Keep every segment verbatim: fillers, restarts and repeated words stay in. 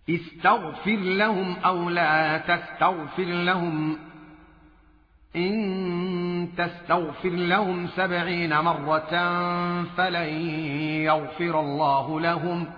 استغفر لهم أو لا تستغفر لهم إن تستغفر لهم سبعين مرة فلن يغفر الله لهم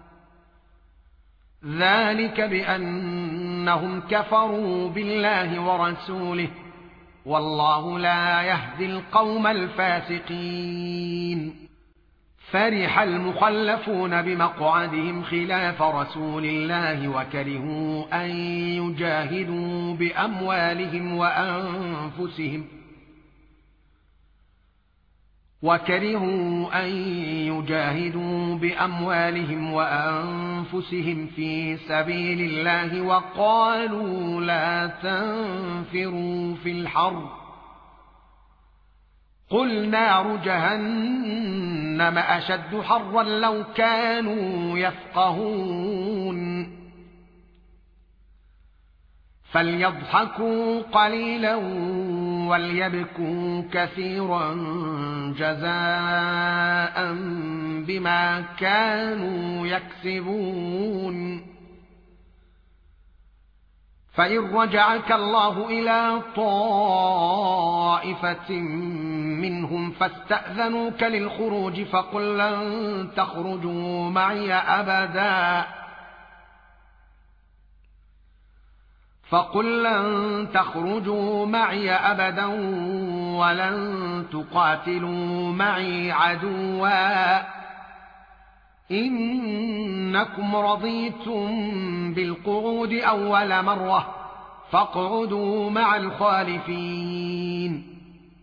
ذلك بأنهم كفروا بالله ورسوله والله لا يهدي القوم الفاسقين. فرح المخلفون بمقعدهم خلاف رسول الله وكرهوا أن يجاهدوا بأموالهم وأنفسهم وكرهوا أن يجاهدوا بأموالهم وأنفسهم في سبيل الله وقالوا لا تنفروا في الحر قل نار جهنم أشد حرا لو كانوا يفقهون فليضحكوا قليلا وليبكوا كثيرا جزاء بما كانوا يكسبون. فإن رجعك الله إلى طائفة منهم فاستأذنوك للخروج فقل لن تخرجوا معي أبدا فقل لن تخرجوا معي أبدا ولن تقاتلوا معي عدوا إنكم رضيتم بالقعود أول مرة فاقعدوا مع الخالفين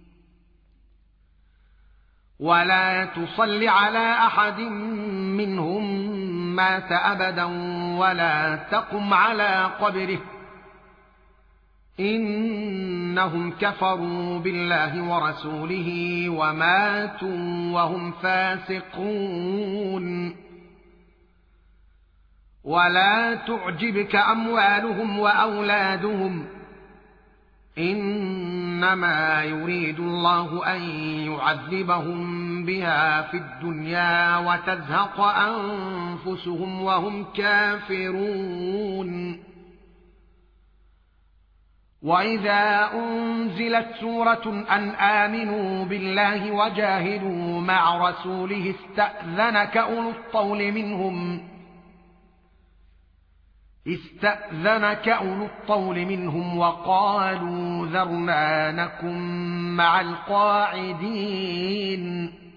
ولا تصل على أحد منهم مات أبدا ولا تقم على قبره إنهم كفروا بالله ورسوله وماتوا وهم فاسقون. ولا تعجبك أموالهم وأولادهم إنما يريد الله أن يعذبهم بها في الدنيا وتزهق أنفسهم وهم كافرون. وإذا أنزلت سورة أن آمنوا بالله وجاهدوا مع رسوله استأذنك أولو الطول منهم استأذنك أولو الطول منهم وقالوا ذرنا نكن مع القاعدين